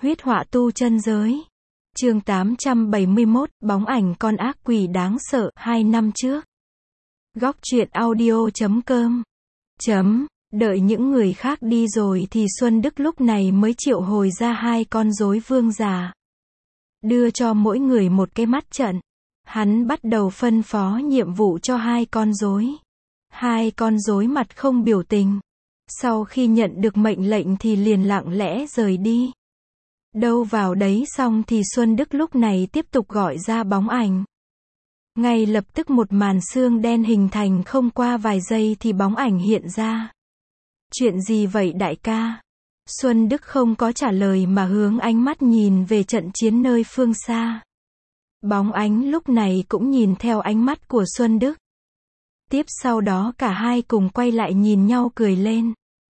Huyết họa tu chân giới. Chương 871, bóng ảnh con ác quỷ đáng sợ, 2 năm trước. Góc truyện audio.com. Đợi những người khác đi rồi thì Xuân Đức lúc này mới triệu hồi ra 2 con rối vương giả. Đưa cho mỗi người một cái mắt trận. Hắn bắt đầu phân phó nhiệm vụ cho 2 con rối. 2 con rối mặt không biểu tình. Sau khi nhận được mệnh lệnh thì liền lặng lẽ rời đi. Đâu vào đấy xong thì Xuân Đức lúc này tiếp tục gọi ra bóng ảnh. Ngay lập tức một màn xương đen hình thành, không qua vài giây thì bóng ảnh hiện ra. Chuyện gì vậy đại ca? Xuân Đức không có trả lời mà hướng ánh mắt nhìn về trận chiến nơi phương xa. Bóng ánh lúc này cũng nhìn theo ánh mắt của Xuân Đức. Tiếp sau đó cả hai cùng quay lại nhìn nhau cười lên.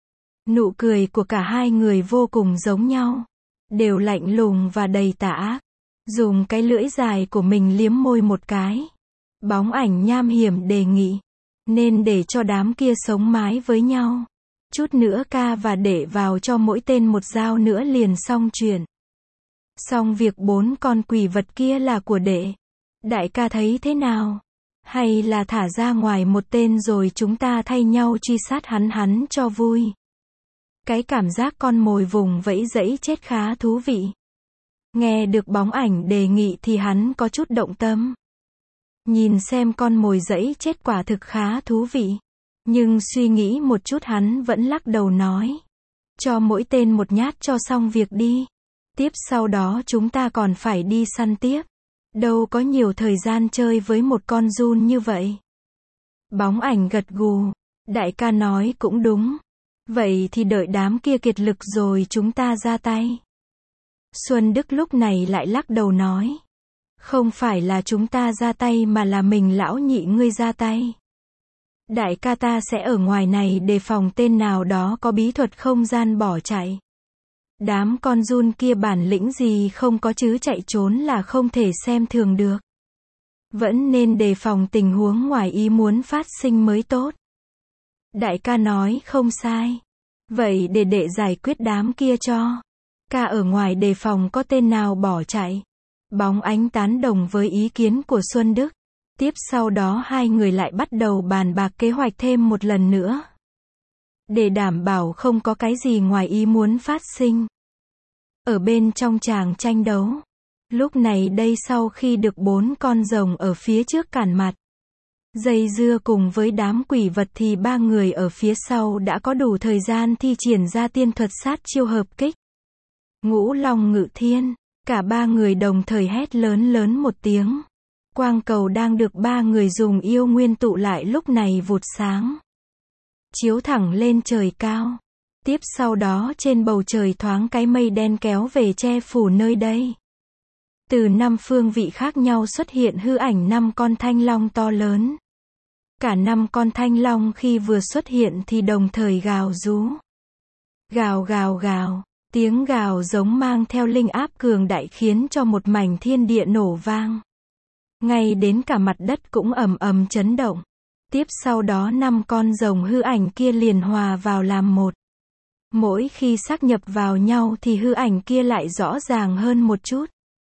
Nụ cười của cả hai người vô cùng giống nhau. Đều lạnh lùng và đầy tà ác. Dùng cái lưỡi dài của mình liếm môi một cái. Bóng ảnh nham hiểm đề nghị. Nên để cho đám kia sống mái với nhau. Chút nữa ca và để vào cho mỗi tên một dao nữa liền xong chuyện. Xong việc 4 con quỷ vật kia là của đệ. Đại ca thấy thế nào? Hay là thả ra ngoài một tên rồi chúng ta thay nhau truy sát hắn cho vui? Cái cảm giác con mồi vùng vẫy dẫy chết khá thú vị. Nghe được bóng ảnh đề nghị thì hắn có chút động tâm. Nhìn xem con mồi dẫy chết quả thực khá thú vị. Nhưng suy nghĩ một chút hắn vẫn lắc đầu nói. Cho mỗi tên một nhát cho xong việc đi. Tiếp sau đó chúng ta còn phải đi săn tiếp. Đâu có nhiều thời gian chơi với một con giun như vậy. Bóng ảnh gật gù. Đại ca nói cũng đúng. Vậy thì đợi đám kia kiệt lực rồi chúng ta ra tay. Xuân Đức lúc này lại lắc đầu nói. Không phải là chúng ta ra tay mà là mình lão nhị ngươi ra tay. Đại ca ta sẽ ở ngoài này đề phòng tên nào đó có bí thuật không gian bỏ chạy. Đám con giun kia bản lĩnh gì không có chứ chạy trốn là không thể xem thường được. Vẫn nên đề phòng tình huống ngoài ý muốn phát sinh mới tốt. Đại ca nói không sai. Vậy để đệ giải quyết đám kia cho. Ca ở ngoài đề phòng có tên nào bỏ chạy. Bóng ánh tán đồng với ý kiến của Xuân Đức. Tiếp sau đó hai người lại bắt đầu bàn bạc kế hoạch thêm một lần nữa. Để đảm bảo không có cái gì ngoài ý muốn phát sinh. Ở bên trong tràng tranh đấu. Lúc này đây sau khi được 4 con rồng ở phía trước cản mặt. Dây dưa cùng với đám quỷ vật thì 3 người ở phía sau đã có đủ thời gian thi triển ra tiên thuật sát chiêu hợp kích. Ngũ Long Ngự Thiên. Cả 3 người đồng thời hét lớn một tiếng. Quang cầu đang được 3 người dùng yêu nguyên tụ lại lúc này vụt sáng. Chiếu thẳng lên trời cao. Tiếp sau đó trên bầu trời thoáng cái mây đen kéo về che phủ nơi đây. Từ 5 phương vị khác nhau xuất hiện hư ảnh 5 con thanh long to lớn. Cả 5 con thanh long khi vừa xuất hiện thì đồng thời gào rú. Gào gào gào. Tiếng gào giống mang theo linh áp cường đại khiến cho một mảnh thiên địa nổ vang. Ngay đến cả mặt đất cũng ầm ầm chấn động. Tiếp sau đó 5 con rồng hư ảnh kia liền hòa vào làm một. Mỗi khi sáp nhập vào nhau thì hư ảnh kia lại rõ ràng hơn một chút.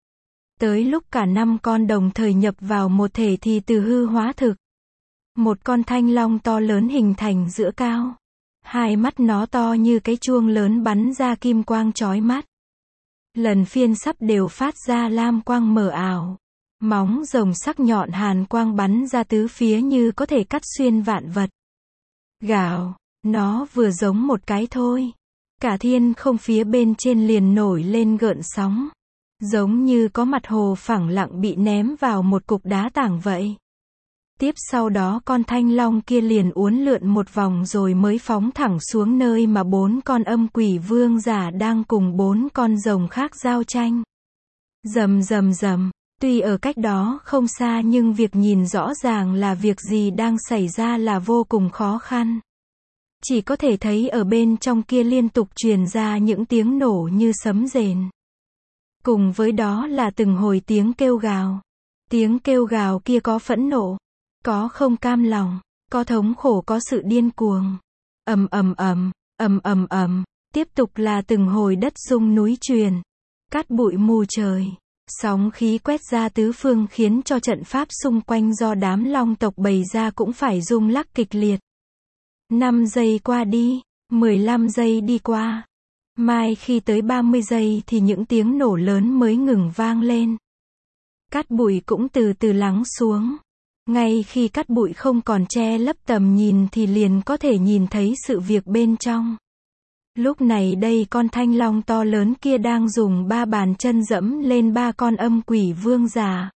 Tới lúc cả 5 con đồng thời nhập vào một thể thì từ hư hóa thực. Một con thanh long to lớn hình thành giữa cao. 2 mắt nó to như cái chuông lớn bắn ra kim quang chói mắt. Lần phiên sắp đều phát ra lam quang mờ ảo. Móng rồng sắc nhọn hàn quang bắn ra tứ phía như có thể cắt xuyên vạn vật. Gào, nó vừa giống một cái thôi. Cả thiên không phía bên trên liền nổi lên gợn sóng. Giống như có mặt hồ phẳng lặng bị ném vào một cục đá tảng vậy. Tiếp sau đó con thanh long kia liền uốn lượn một vòng rồi mới phóng thẳng xuống nơi mà 4 con âm quỷ vương giả đang cùng 4 con rồng khác giao tranh. Rầm rầm rầm. Tuy ở cách đó không xa nhưng việc nhìn rõ ràng là việc gì đang xảy ra là vô cùng khó khăn. Chỉ có thể thấy ở bên trong kia liên tục truyền ra những tiếng nổ như sấm rền. Cùng với đó là từng hồi tiếng kêu gào. Tiếng kêu gào kia có phẫn nộ, có không cam lòng, có thống khổ, có sự điên cuồng. Ầm ầm ầm, ầm ầm ầm, tiếp tục là từng hồi đất rung núi truyền. Cát bụi mù trời. Sóng khí quét ra tứ phương khiến cho trận pháp xung quanh do đám long tộc bày ra cũng phải rung lắc kịch liệt. 5 giây qua đi, 15 giây đi qua. Mai khi tới 30 giây thì những tiếng nổ lớn mới ngừng vang lên. Cát bụi cũng từ từ lắng xuống. Ngay khi cát bụi không còn che lấp tầm nhìn thì liền có thể nhìn thấy sự việc bên trong. Lúc này đây con thanh long to lớn kia đang dùng 3 bàn chân dẫm lên 3 con âm quỷ vương già,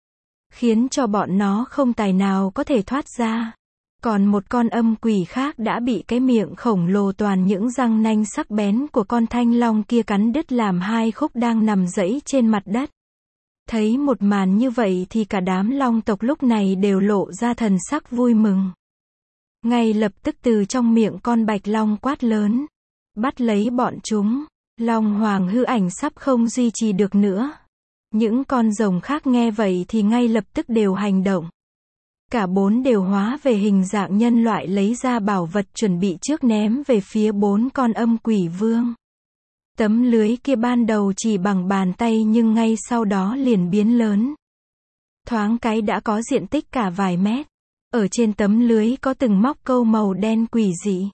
khiến cho bọn nó không tài nào có thể thoát ra. Còn một con âm quỷ khác đã bị cái miệng khổng lồ toàn những răng nanh sắc bén của con thanh long kia cắn đứt làm 2 khúc đang nằm giãy trên mặt đất. Thấy một màn như vậy thì cả đám long tộc lúc này đều lộ ra thần sắc vui mừng. Ngay lập tức từ trong miệng con bạch long quát lớn, bắt lấy bọn chúng. Long hoàng hư ảnh sắp không duy trì được nữa. Những con rồng khác nghe vậy thì ngay lập tức đều hành động. Cả 4 đều hóa về hình dạng nhân loại, lấy ra bảo vật chuẩn bị trước ném về phía 4 con âm quỷ vương. Tấm lưới kia ban đầu chỉ bằng bàn tay nhưng ngay sau đó liền biến lớn. Thoáng cái đã có diện tích cả vài mét. Ở trên tấm lưới có từng móc câu màu đen quỷ dị.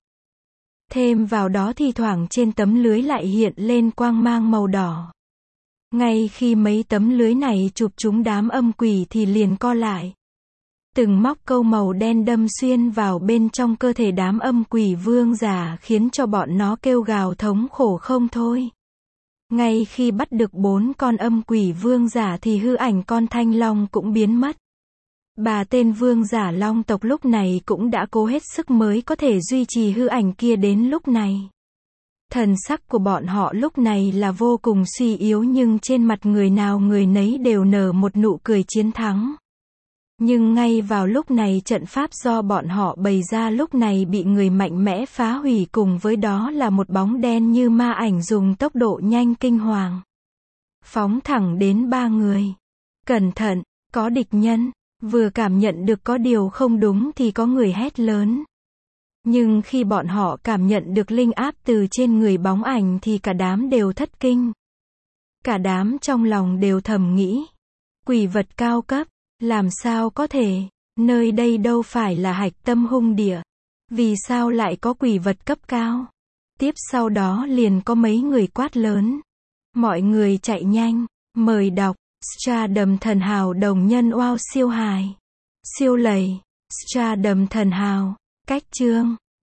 Thêm vào đó thi thoảng trên tấm lưới lại hiện lên quang mang màu đỏ. Ngay khi mấy tấm lưới này chụp trúng đám âm quỷ thì liền co lại. Từng móc câu màu đen đâm xuyên vào bên trong cơ thể đám âm quỷ vương giả khiến cho bọn nó kêu gào thống khổ không thôi. Ngay khi bắt được 4 con âm quỷ vương giả thì hư ảnh con thanh long cũng biến mất. Bà tên vương giả long tộc lúc này cũng đã cố hết sức mới có thể duy trì hư ảnh kia đến lúc này. Thần sắc của bọn họ lúc này là vô cùng suy yếu nhưng trên mặt người nào người nấy đều nở một nụ cười chiến thắng. Nhưng ngay vào lúc này trận pháp do bọn họ bày ra lúc này bị người mạnh mẽ phá hủy, cùng với đó là một bóng đen như ma ảnh dùng tốc độ nhanh kinh hoàng. Phóng thẳng đến 3 người. Cẩn thận, có địch nhân. Vừa cảm nhận được có điều không đúng thì có người hét lớn. Nhưng khi bọn họ cảm nhận được linh áp từ trên người bóng ảnh thì cả đám đều thất kinh. Cả đám trong lòng đều thầm nghĩ. Quỷ vật cao cấp. Làm sao có thể, nơi đây đâu phải là hạch tâm hung địa. Vì sao lại có quỷ vật cấp cao? Tiếp sau đó liền có mấy người quát lớn. Mọi người chạy nhanh, mời đọc, Stardom thần hào đồng nhân wow siêu hài. Siêu lầy, Stardom thần hào, cách chương.